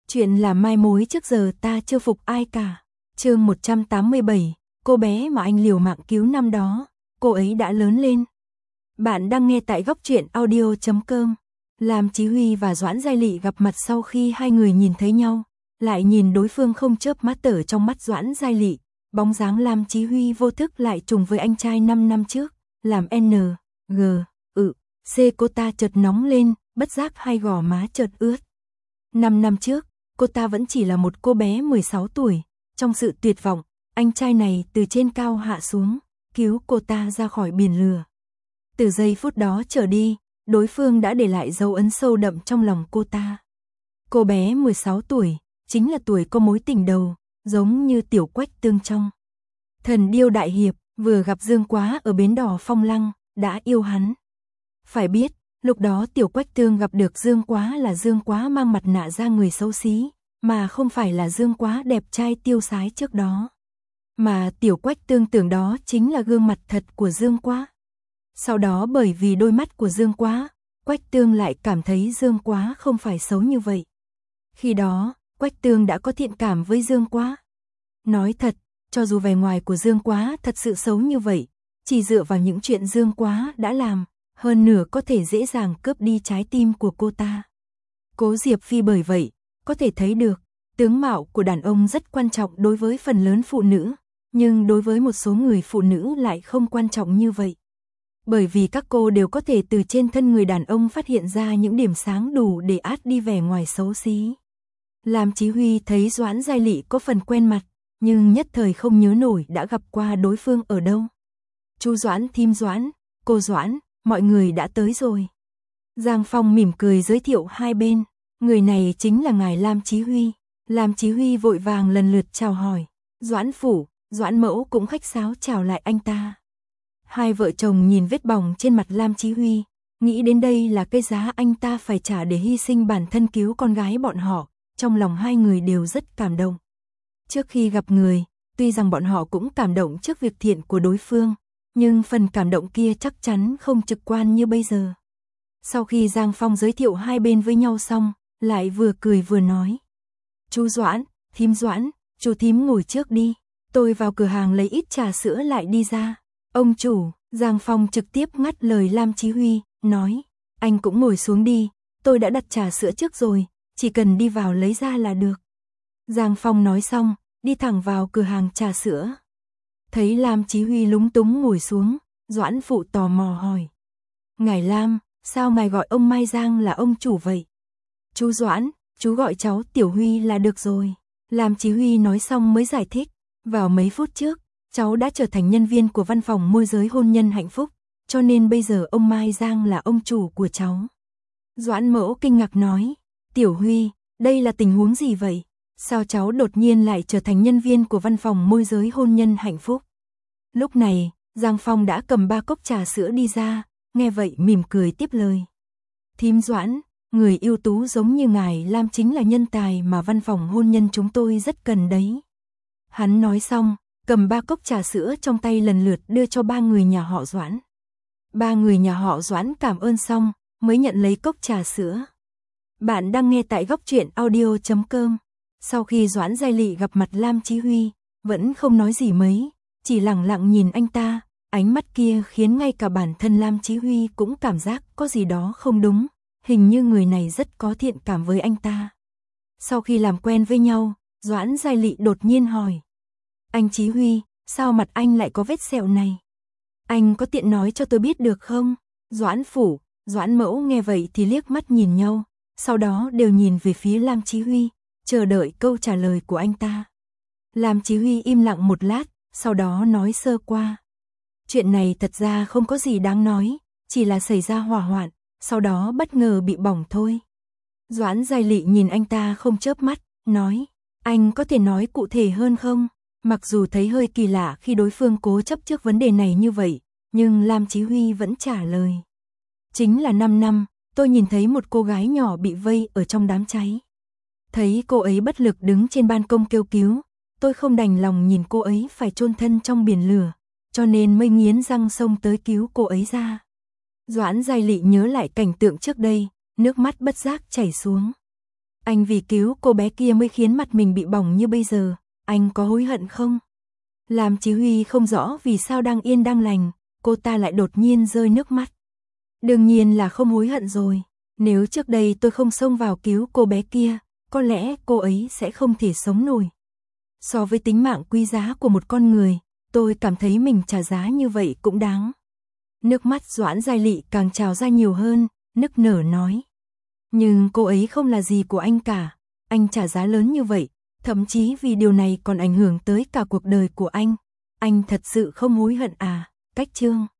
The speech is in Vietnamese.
Chuyện là mai mối trước giờ ta chưa phục ai cả. Chương 187, cô bé mà anh liều mạng cứu năm đó, cô ấy đã lớn lên. Bạn đang nghe tại Góc Truyện Audio.com. Lam Chí Huy và Doãn Giai Lị gặp mặt sau khi hai người nhìn thấy nhau, lại nhìn đối phương không chớp mắt. Ở trong mắt Doãn Giai Lị, bóng dáng Lam Chí Huy vô thức lại trùng với anh trai 5 năm trước, làm C cô ta chợt nóng lên, bất giác hai gò má chợt ướt. 5 năm trước, cô ta vẫn chỉ là một cô bé 16 tuổi, trong sự tuyệt vọng, anh trai này từ trên cao hạ xuống, cứu cô ta ra khỏi biển lửa. Từ giây phút đó trở đi, đối phương đã để lại dấu ấn sâu đậm trong lòng cô ta. Cô bé 16 tuổi, chính là tuổi có mối tình đầu, giống như Tiểu Quách Tương trong Thần Điêu Đại Hiệp, vừa gặp Dương Quá ở bến đò Phong Lăng, đã yêu hắn. Phải biết, lúc đó Tiểu Quách Tương gặp được Dương Quá là Dương Quá mang mặt nạ ra người xấu xí, mà không phải là Dương Quá đẹp trai tiêu sái trước đó. Mà Tiểu Quách Tương tưởng đó chính là gương mặt thật của Dương Quá. Sau đó bởi vì đôi mắt của Dương Quá, Quách Tương lại cảm thấy Dương Quá không phải xấu như vậy. Khi đó, Quách Tương đã có thiện cảm với Dương Quá. Nói thật, cho dù vẻ ngoài của Dương Quá thật sự xấu như vậy, chỉ dựa vào những chuyện Dương Quá đã làm, hơn nửa có thể dễ dàng cướp đi trái tim của cô ta. Cố Diệp Phi bởi vậy, có thể thấy được, tướng mạo của đàn ông rất quan trọng đối với phần lớn phụ nữ, nhưng đối với một số người phụ nữ lại không quan trọng như vậy. Bởi vì các cô đều có thể từ trên thân người đàn ông phát hiện ra những điểm sáng đủ để át đi vẻ ngoài xấu xí. Lam Chí Huy thấy Doãn Giai Lị có phần quen mặt, nhưng nhất thời không nhớ nổi đã gặp qua đối phương ở đâu. Chú Doãn, thím Doãn, cô Doãn, mọi người đã tới rồi. Giang Phong mỉm cười giới thiệu hai bên, người này chính là ngài Lam Chí Huy. Lam Chí Huy vội vàng lần lượt chào hỏi, Doãn phủ, Doãn mẫu cũng khách sáo chào lại anh ta. Hai vợ chồng nhìn vết bỏng trên mặt Lam Chí Huy, nghĩ đến đây là cái giá anh ta phải trả để hy sinh bản thân cứu con gái bọn họ, trong lòng hai người đều rất cảm động. Trước khi gặp người, tuy rằng bọn họ cũng cảm động trước việc thiện của đối phương, nhưng phần cảm động kia chắc chắn không trực quan như bây giờ. Sau khi Giang Phong giới thiệu hai bên với nhau xong, lại vừa cười vừa nói. Chú Doãn, thím Doãn, chú thím ngồi trước đi, tôi vào cửa hàng lấy ít trà sữa lại đi ra. Ông chủ, Giang Phong trực tiếp ngắt lời Lam Chí Huy, nói, anh cũng ngồi xuống đi, tôi đã đặt trà sữa trước rồi, chỉ cần đi vào lấy ra là được. Giang Phong nói xong, đi thẳng vào cửa hàng trà sữa. Thấy Lam Chí Huy lúng túng ngồi xuống, Doãn phụ tò mò hỏi. Ngài Lam, sao ngài gọi ông Mai Giang là ông chủ vậy? Chú Doãn, chú gọi cháu Tiểu Huy là được rồi. Lam Chí Huy nói xong mới giải thích, vào mấy phút trước, cháu đã trở thành nhân viên của văn phòng môi giới hôn nhân hạnh phúc, cho nên bây giờ ông Mai Giang là ông chủ của cháu. Doãn mẫu kinh ngạc nói, Tiểu Huy, đây là tình huống gì vậy? Sao cháu đột nhiên lại trở thành nhân viên của văn phòng môi giới hôn nhân hạnh phúc? Lúc này, Giang Phong đã cầm 3 cốc trà sữa đi ra, nghe vậy mỉm cười tiếp lời. Thím Doãn, người ưu tú giống như ngài Lam chính là nhân tài mà văn phòng hôn nhân chúng tôi rất cần đấy. Hắn nói xong, cầm 3 cốc trà sữa trong tay lần lượt đưa cho 3 người nhà họ Doãn. 3 người nhà họ Doãn cảm ơn xong, mới nhận lấy cốc trà sữa. Bạn đang nghe tại Góc Truyện Audio.com. Sau khi Doãn Giai Lị gặp mặt Lam Chí Huy, vẫn không nói gì mấy, chỉ lẳng lặng nhìn anh ta, ánh mắt kia khiến ngay cả bản thân Lam Chí Huy cũng cảm giác có gì đó không đúng, hình như người này rất có thiện cảm với anh ta. Sau khi làm quen với nhau, Doãn Giai Lị đột nhiên hỏi. Anh Chí Huy, sao mặt anh lại có vết sẹo này? Anh có tiện nói cho tôi biết được không? Doãn phủ, Doãn mẫu nghe vậy thì liếc mắt nhìn nhau, sau đó đều nhìn về phía Lam Chí Huy, chờ đợi câu trả lời của anh ta. Lam Chí Huy im lặng một lát, sau đó nói sơ qua. Chuyện này thật ra không có gì đáng nói, chỉ là xảy ra hỏa hoạn, sau đó bất ngờ bị bỏng thôi. Doãn Giai Lị nhìn anh ta không chớp mắt, nói, anh có thể nói cụ thể hơn không? Mặc dù thấy hơi kỳ lạ khi đối phương cố chấp trước vấn đề này như vậy, nhưng Lam Chí Huy vẫn trả lời. Chính là 5 năm, tôi nhìn thấy một cô gái nhỏ bị vây ở trong đám cháy. Thấy cô ấy bất lực đứng trên ban công kêu cứu, tôi không đành lòng nhìn cô ấy phải chôn thân trong biển lửa, cho nên mới nghiến răng xông tới cứu cô ấy ra. Doãn Giai Lị nhớ lại cảnh tượng trước đây, nước mắt bất giác chảy xuống. Anh vì cứu cô bé kia mới khiến mặt mình bị bỏng như bây giờ, anh có hối hận không? Làm Chí Huy không rõ vì sao đang yên đang lành, cô ta lại đột nhiên rơi nước mắt. Đương nhiên là không hối hận rồi, nếu trước đây tôi không xông vào cứu cô bé kia, có lẽ cô ấy sẽ không thể sống nổi. So với tính mạng quý giá của một con người, tôi cảm thấy mình trả giá như vậy cũng đáng. Nước mắt Doãn Giai Lị càng trào ra nhiều hơn, nức nở nói. Nhưng cô ấy không là gì của anh cả, anh trả giá lớn như vậy, thậm chí vì điều này còn ảnh hưởng tới cả cuộc đời của anh thật sự không hối hận à? Cách chương